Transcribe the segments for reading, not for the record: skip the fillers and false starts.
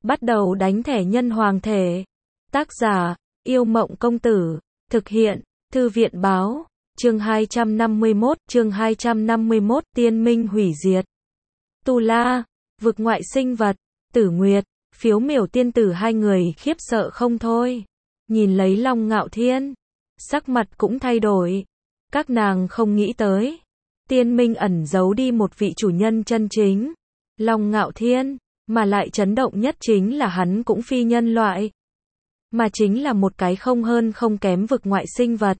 Bắt đầu đánh thẻ nhân hoàng thể. Tác giả, Yêu Mộng Công Tử. Thực hiện, Thư viện Báo. Chương 251, Tiên Minh hủy diệt. Tu La, vực ngoại sinh vật, Tử Nguyệt, Phiếu Miểu tiên tử hai người khiếp sợ không thôi. Nhìn lấy Long Ngạo Thiên, sắc mặt cũng thay đổi. Các nàng không nghĩ tới, Tiên Minh ẩn giấu đi một vị chủ nhân chân chính. Long Ngạo Thiên, mà lại chấn động nhất chính là hắn cũng phi nhân loại, mà chính là một cái không hơn không kém vực ngoại sinh vật.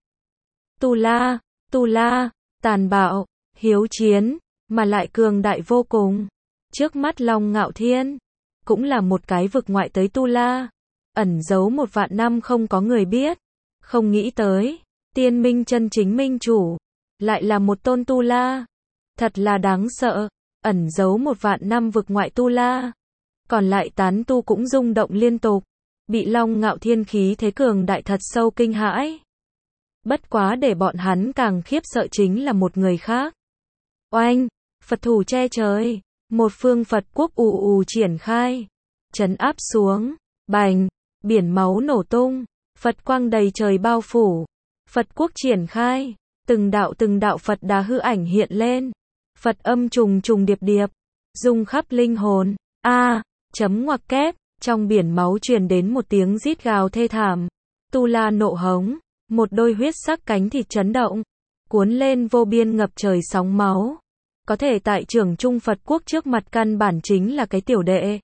Tu La, tàn bạo, hiếu chiến, mà lại cường đại vô cùng. Trước mắt Long Ngạo Thiên, cũng là một cái vực ngoại tới Tu La, ẩn giấu 1 vạn năm không có người biết. Không nghĩ tới, Tiên Minh chân chính minh chủ, lại là một tôn Tu La. Thật là đáng sợ, ẩn giấu 1 vạn năm vực ngoại Tu La. Còn lại tán tu cũng rung động liên tục, bị Long Ngạo Thiên khí thế cường đại thật sâu kinh hãi. Bất quá để bọn hắn càng khiếp sợ chính là một người khác. Oanh, Phật thủ che trời, một phương Phật quốc ù ù triển khai, trấn áp xuống, bành, biển máu nổ tung, Phật quang đầy trời bao phủ, Phật quốc triển khai, từng đạo Phật đà hư ảnh hiện lên, Phật âm trùng trùng điệp điệp, rung khắp linh hồn. Chấm ngoặc kép, trong biển máu truyền đến một tiếng rít gào thê thảm. Tu La nộ hống, một đôi huyết sắc cánh thịt chấn động, cuốn lên vô biên ngập trời sóng máu. Có thể tại trưởng trung Phật quốc trước mặt căn bản chính là cái tiểu đệ.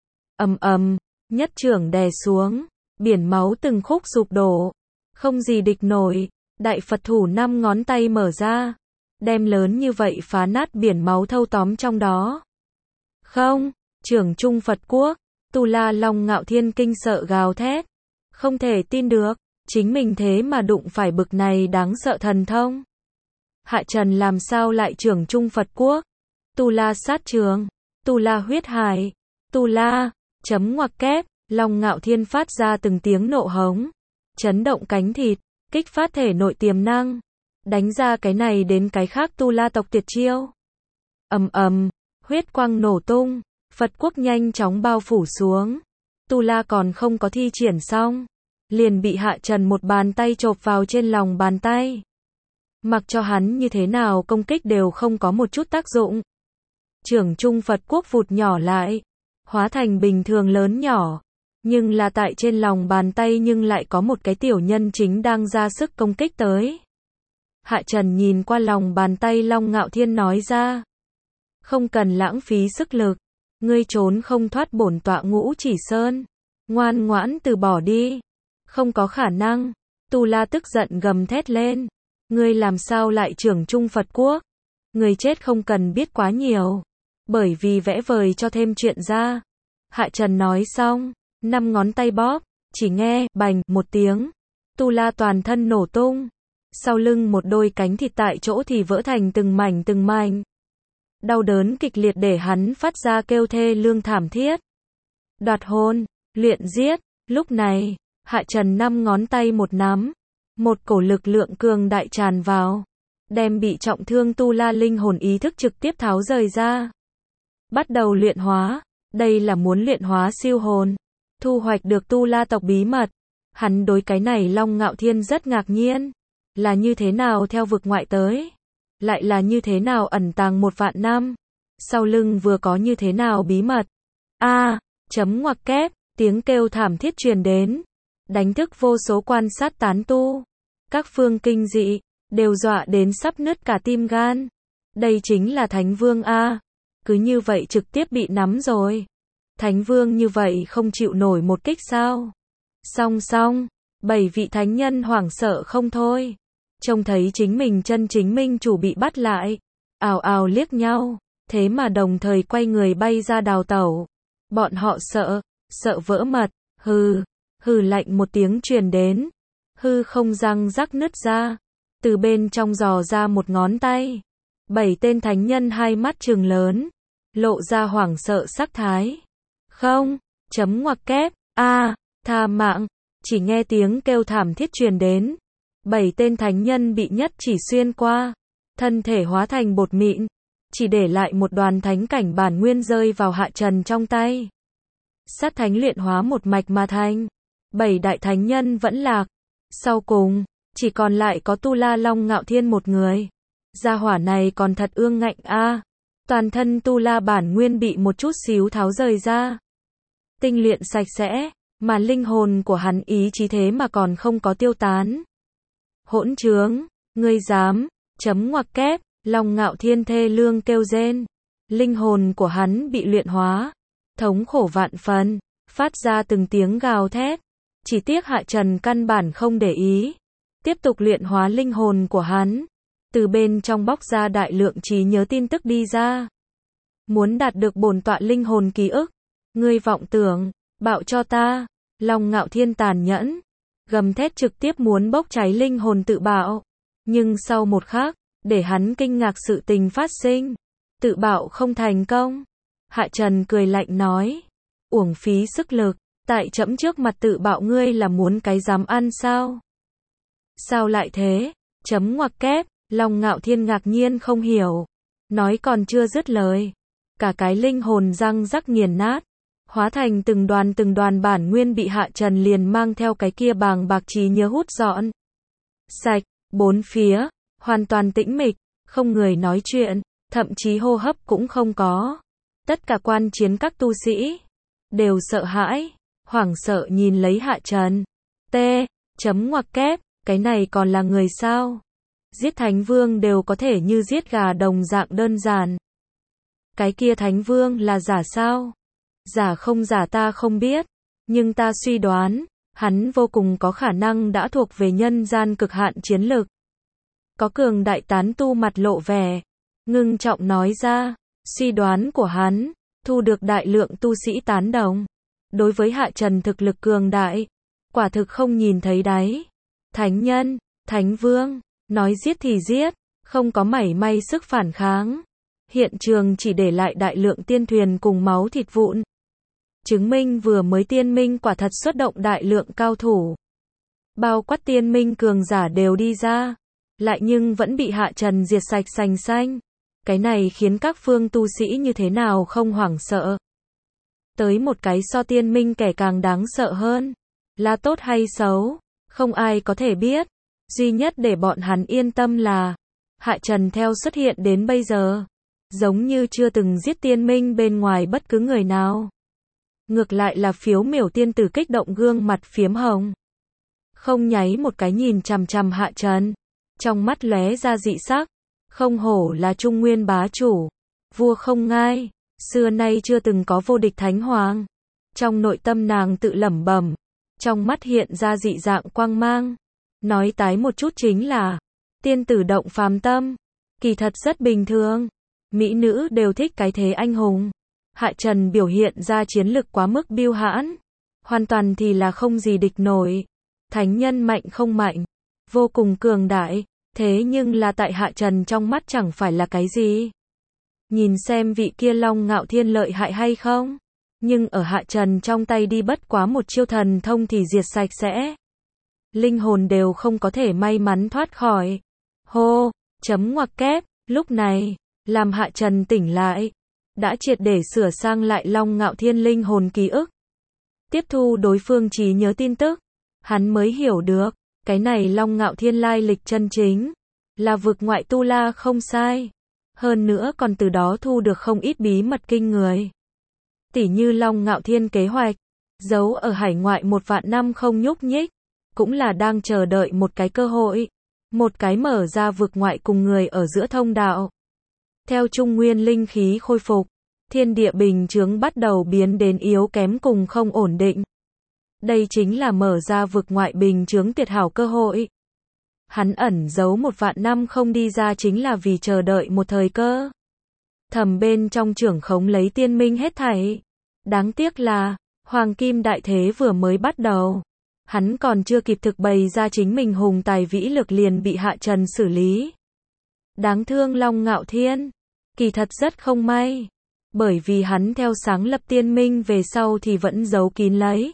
Nhất trưởng đè xuống, biển máu từng khúc sụp đổ, không gì địch nổi. Đại Phật thủ 5 ngón tay mở ra, đem lớn như vậy phá nát biển máu thâu tóm trong đó. Không, trưởng trung Phật quốc, Tu La Long Ngạo Thiên kinh sợ gào thét, không thể tin được, chính mình thế mà đụng phải bực này đáng sợ thần thông. Hạ Trần làm sao lại trưởng trung Phật quốc? Tu La sát trường, Tu La huyết hải, Tu La, chấm ngoặc kép, Long Ngạo Thiên phát ra từng tiếng nộ hống, chấn động cánh thịt, kích phát thể nội tiềm năng, đánh ra cái này đến cái khác Tu La tộc tuyệt chiêu. Huyết quang nổ tung, Phật quốc nhanh chóng bao phủ xuống. Tu La còn không có thi triển xong, liền bị Hạ Trần một bàn tay chộp vào trên lòng bàn tay. Mặc cho hắn như thế nào công kích đều không có một chút tác dụng. Trưởng trung Phật quốc vụt nhỏ lại, hóa thành bình thường lớn nhỏ, nhưng là tại trên lòng bàn tay nhưng lại có một cái tiểu nhân chính đang ra sức công kích tới. Hạ Trần nhìn qua lòng bàn tay Long Ngạo Thiên nói ra, không cần lãng phí sức lực, ngươi trốn không thoát bổn tọa Ngũ Chỉ Sơn, ngoan ngoãn từ bỏ đi. Không có khả năng. Tu La tức giận gầm thét lên, ngươi làm sao lại trưởng trung Phật quốc? Ngươi chết không cần biết quá nhiều, bởi vì vẽ vời cho thêm chuyện ra. Hạ Trần nói xong, 5 ngón tay bóp, chỉ nghe bành một tiếng, Tu La toàn thân nổ tung, sau lưng một đôi cánh thịt tại chỗ thì vỡ thành từng mảnh. Đau đớn kịch liệt để hắn phát ra kêu thê lương thảm thiết. Đoạt hồn, luyện giết. Lúc này, Hạ Trần 5 ngón tay một nắm, một cổ lực lượng cường đại tràn vào, đem bị trọng thương Tu La linh hồn ý thức trực tiếp tháo rời ra. Bắt đầu luyện hóa, đây là muốn luyện hóa siêu hồn, thu hoạch được Tu La tộc bí mật. Hắn đối cái này Long Ngạo Thiên rất ngạc nhiên, là như thế nào theo vực ngoại tới, lại là như thế nào ẩn tàng 1 vạn năm, sau lưng vừa có như thế nào bí mật. Chấm ngoặc kép, tiếng kêu thảm thiết truyền đến, đánh thức vô số quan sát tán tu. Các phương kinh dị, đều dọa đến sắp nứt cả tim gan. Đây chính là Thánh Vương a, cứ như vậy trực tiếp bị nắm rồi. Thánh Vương như vậy không chịu nổi một kích sao? Song, 7 vị thánh nhân hoảng sợ không thôi. Trông thấy chính mình chân chính minh chủ bị bắt lại, ào ào liếc nhau, thế mà đồng thời quay người bay ra đào tẩu. Bọn họ sợ vỡ mật, hừ lạnh một tiếng truyền đến, hư không răng rắc nứt ra, từ bên trong giò ra một ngón tay. 7 tên thánh nhân hai mắt trừng lớn, lộ ra hoảng sợ sắc thái. Không, chấm ngoặc kép, tha mạng, chỉ nghe tiếng kêu thảm thiết truyền đến. 7 tên thánh nhân bị nhất chỉ xuyên qua, thân thể hóa thành bột mịn, chỉ để lại một đoàn thánh cảnh bản nguyên rơi vào Hạ Trần trong tay. sát thánh luyện hóa một mạch mà thành. 7 đại thánh nhân vẫn lạc. Sau cùng, chỉ còn lại có Tu La Long Ngạo Thiên một người. Gia hỏa này còn thật ương ngạnh a. Toàn thân Tu La bản nguyên bị một chút xíu tháo rời ra. Tinh luyện sạch sẽ, mà linh hồn của hắn ý chí thế mà còn không có tiêu tán. Hỗn trướng, ngươi dám, chấm ngoặc kép, Long Ngạo Thiên thê lương kêu rên. Linh hồn của hắn bị luyện hóa, thống khổ vạn phần, phát ra từng tiếng gào thét. Chỉ tiếc Hạ Trần căn bản không để ý, tiếp tục luyện hóa linh hồn của hắn. Từ bên trong bóc ra đại lượng trí nhớ tin tức đi ra. Muốn đạt được bổn tọa linh hồn ký ức, ngươi vọng tưởng, bạo cho ta. Long Ngạo Thiên tàn nhẫn, gầm thét trực tiếp muốn bốc cháy linh hồn tự bạo. Nhưng sau một khắc, để hắn kinh ngạc sự tình phát sinh. Tự bạo không thành công. Hạ Trần cười lạnh nói, uổng phí sức lực, tại trẫm trước mặt tự bạo ngươi là muốn cái dám ăn sao? Sao lại thế? Chấm ngoặc kép, Long Ngạo Thiên ngạc nhiên không hiểu. Nói còn chưa dứt lời. Cả cái linh hồn răng rắc nghiền nát. Hóa thành từng đoàn bản nguyên bị Hạ Trần liền mang theo cái kia bàng bạc trí nhớ hút dọn. Sạch, bốn phía, hoàn toàn tĩnh mịch, không người nói chuyện, thậm chí hô hấp cũng không có. Tất cả quan chiến các tu sĩ đều sợ hãi, hoảng sợ nhìn lấy Hạ Trần. Chấm ngoặc kép, cái này còn là người sao? Giết Thánh Vương đều có thể như giết gà đồng dạng đơn giản. Cái kia Thánh Vương là giả sao? Giả không giả ta không biết, nhưng ta suy đoán, hắn vô cùng có khả năng đã thuộc về nhân gian cực hạn chiến lực. Có cường đại tán tu mặt lộ vẻ, ngưng trọng nói ra, suy đoán của hắn, thu được đại lượng tu sĩ tán đồng. Đối với Hạ Trần thực lực cường đại, quả thực không nhìn thấy đáy. Thánh nhân, Thánh Vương, nói giết thì giết, không có mảy may sức phản kháng. Hiện trường chỉ để lại đại lượng tiên thuyền cùng máu thịt vụn. Chứng minh vừa mới tiên minh quả thật xuất động đại lượng cao thủ. Bao quát tiên minh cường giả đều đi ra, lại nhưng vẫn bị Hạ Trần diệt sạch sành xanh. Cái này khiến các phương tu sĩ như thế nào không hoảng sợ. Tới một cái so tiên minh kẻ càng đáng sợ hơn. Là tốt hay xấu, không ai có thể biết. Duy nhất để bọn hắn yên tâm là Hạ Trần theo xuất hiện đến bây giờ, giống như chưa từng giết tiên minh bên ngoài bất cứ người nào. Ngược lại là Phiếu Miểu tiên tử kích động gương mặt phiếm hồng. Không nháy một cái nhìn chằm chằm Hạ Trần. Trong mắt lóe ra dị sắc. Không hổ là Trung Nguyên bá chủ. Vua không ngai. Xưa nay chưa từng có vô địch thánh hoàng. Trong nội tâm nàng tự lẩm bẩm. Trong mắt hiện ra dị dạng quang mang. Nói tái một chút chính là tiên tử động phàm tâm. Kỳ thật rất bình thường. Mỹ nữ đều thích cái thế anh hùng. Hạ Trần biểu hiện ra chiến lực quá mức biêu hãn. Hoàn toàn thì là không gì địch nổi. Thánh nhân mạnh không mạnh. Vô cùng cường đại. Thế nhưng là tại Hạ Trần trong mắt chẳng phải là cái gì. Nhìn xem vị kia Long Ngạo Thiên lợi hại hay không. Nhưng ở Hạ Trần trong tay đi bất quá một chiêu thần thông thì diệt sạch sẽ. Linh hồn đều không có thể may mắn thoát khỏi. Hô, chấm ngoặc kép, lúc này, làm Hạ Trần tỉnh lại. Đã triệt để sửa sang lại Long Ngạo Thiên linh hồn ký ức. Tiếp thu đối phương trí nhớ tin tức. Hắn mới hiểu được, cái này Long Ngạo Thiên lai lịch chân chính. Là vực ngoại tu la không sai. Hơn nữa còn từ đó thu được không ít bí mật kinh người. Tỉ như Long Ngạo Thiên kế hoạch, giấu ở hải ngoại 1.000 năm không nhúc nhích. Cũng là đang chờ đợi một cái cơ hội. Một cái mở ra vực ngoại cùng người ở giữa thông đạo. Theo Trung Nguyên linh khí khôi phục, thiên địa bình chướng bắt đầu biến đến yếu kém cùng không ổn định. Đây chính là mở ra vực ngoại bình chướng tuyệt hảo cơ hội. Hắn ẩn giấu 1.000 năm không đi ra chính là vì chờ đợi một thời cơ. Thầm bên trong trưởng khống lấy tiên minh hết thảy. Đáng tiếc là, Hoàng Kim Đại Thế vừa mới bắt đầu. Hắn còn chưa kịp thực bày ra chính mình hùng tài vĩ lực liền bị Hạ Trần xử lý. Đáng thương Long Ngạo Thiên. Kỳ thật rất không may. Bởi vì hắn theo sáng lập tiên minh về sau thì vẫn giấu kín lấy.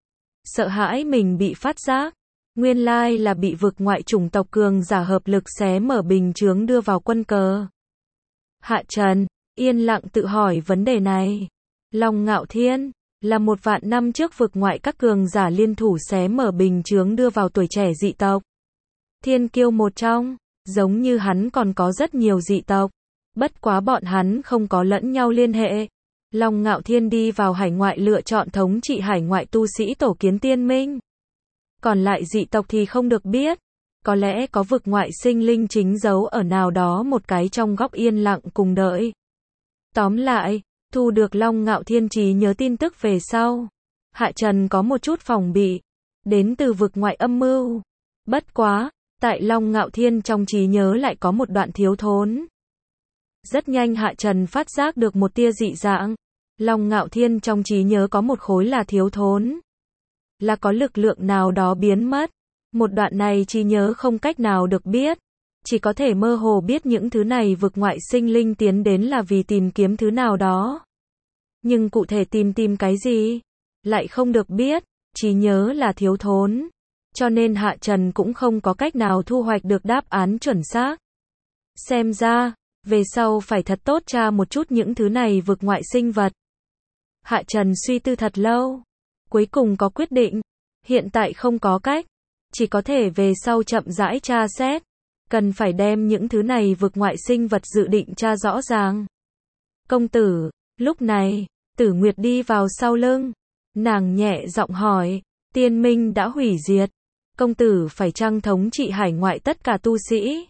Sợ hãi mình bị phát giác. Nguyên lai là bị vực ngoại chủng tộc cường giả hợp lực xé mở bình chướng đưa vào quân cờ. Hạ Trần, yên lặng tự hỏi vấn đề này. Long Ngạo Thiên, là 1.000 năm trước vực ngoại các cường giả liên thủ xé mở bình chướng đưa vào tuổi trẻ dị tộc. Thiên kiêu một trong, giống như hắn còn có rất nhiều dị tộc. Bất quá bọn hắn không có lẫn nhau liên hệ. Long Ngạo Thiên đi vào hải ngoại lựa chọn thống trị hải ngoại tu sĩ tổ kiến tiên minh. Còn lại dị tộc thì không được biết. Có lẽ có vực ngoại sinh linh chính giấu ở nào đó một cái trong góc yên lặng cùng đợi. Tóm lại, thu được Long Ngạo Thiên trí nhớ tin tức về sau. Hạ Trần có một chút phòng bị. Đến từ vực ngoại âm mưu. Bất quá, tại Long Ngạo Thiên trong trí nhớ lại có một đoạn thiếu thốn. Rất nhanh Hạ Trần phát giác được một tia dị dạng. Long Ngạo Thiên trong trí nhớ có một khối là thiếu thốn. Là có lực lượng nào đó biến mất. Một đoạn này trí nhớ không cách nào được biết. Chỉ có thể mơ hồ biết những thứ này vực ngoại sinh linh tiến đến là vì tìm kiếm thứ nào đó. Nhưng cụ thể tìm cái gì? Lại không được biết. Trí nhớ là thiếu thốn. Cho nên Hạ Trần cũng không có cách nào thu hoạch được đáp án chuẩn xác. Xem ra, về sau phải thật tốt tra một chút những thứ này vực ngoại sinh vật. Hạ Trần suy tư thật lâu. Cuối cùng có quyết định. Hiện tại không có cách. Chỉ có thể về sau chậm rãi tra xét. Cần phải đem những thứ này vực ngoại sinh vật dự định tra rõ ràng. Công tử, lúc này, Tử Nguyệt đi vào sau lưng. Nàng nhẹ giọng hỏi, tiên minh đã hủy diệt. Công tử phải chăng thống trị hải ngoại tất cả tu sĩ?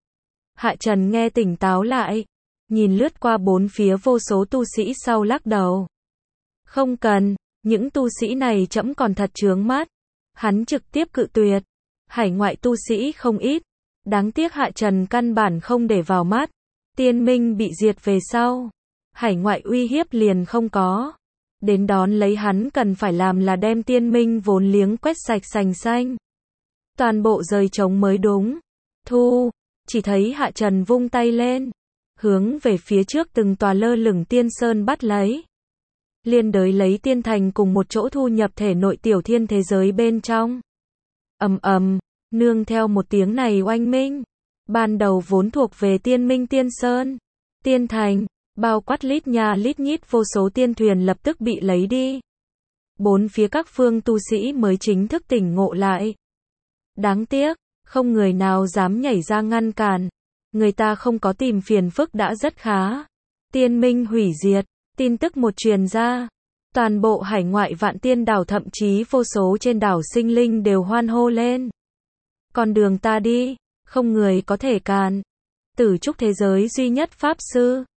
Hạ Trần nghe tỉnh táo lại. Nhìn lướt qua bốn phía vô số tu sĩ sau lắc đầu. Không cần, những tu sĩ này trẫm còn thật chướng mắt. Hắn trực tiếp cự tuyệt. Hải ngoại tu sĩ không ít. Đáng tiếc Hạ Trần căn bản không để vào mắt. Tiên minh bị diệt về sau. Hải ngoại uy hiếp liền không có. Đến đón lấy hắn cần phải làm là đem tiên minh vốn liếng quét sạch sành xanh. Toàn bộ rời trống mới đúng. Thu, chỉ thấy Hạ Trần vung tay lên. Hướng về phía trước từng tòa lơ lửng tiên sơn bắt lấy. Liên đới lấy tiên thành cùng một chỗ thu nhập thể nội tiểu thiên thế giới bên trong. Ầm ầm, nương theo một tiếng này oanh minh. Ban đầu vốn thuộc về tiên minh tiên sơn, tiên thành, bao quát lít nha lít nhít vô số tiên thuyền lập tức bị lấy đi. Bốn phía các phương tu sĩ mới chính thức tỉnh ngộ lại. Đáng tiếc, không người nào dám nhảy ra ngăn cản. Người ta không có tìm phiền phức đã rất khá. Tiên minh hủy diệt, tin tức một truyền ra. Toàn bộ hải ngoại vạn tiên đảo thậm chí vô số trên đảo sinh linh đều hoan hô lên. Con đường ta đi, không người có thể cản. Tử trúc thế giới duy nhất pháp sư,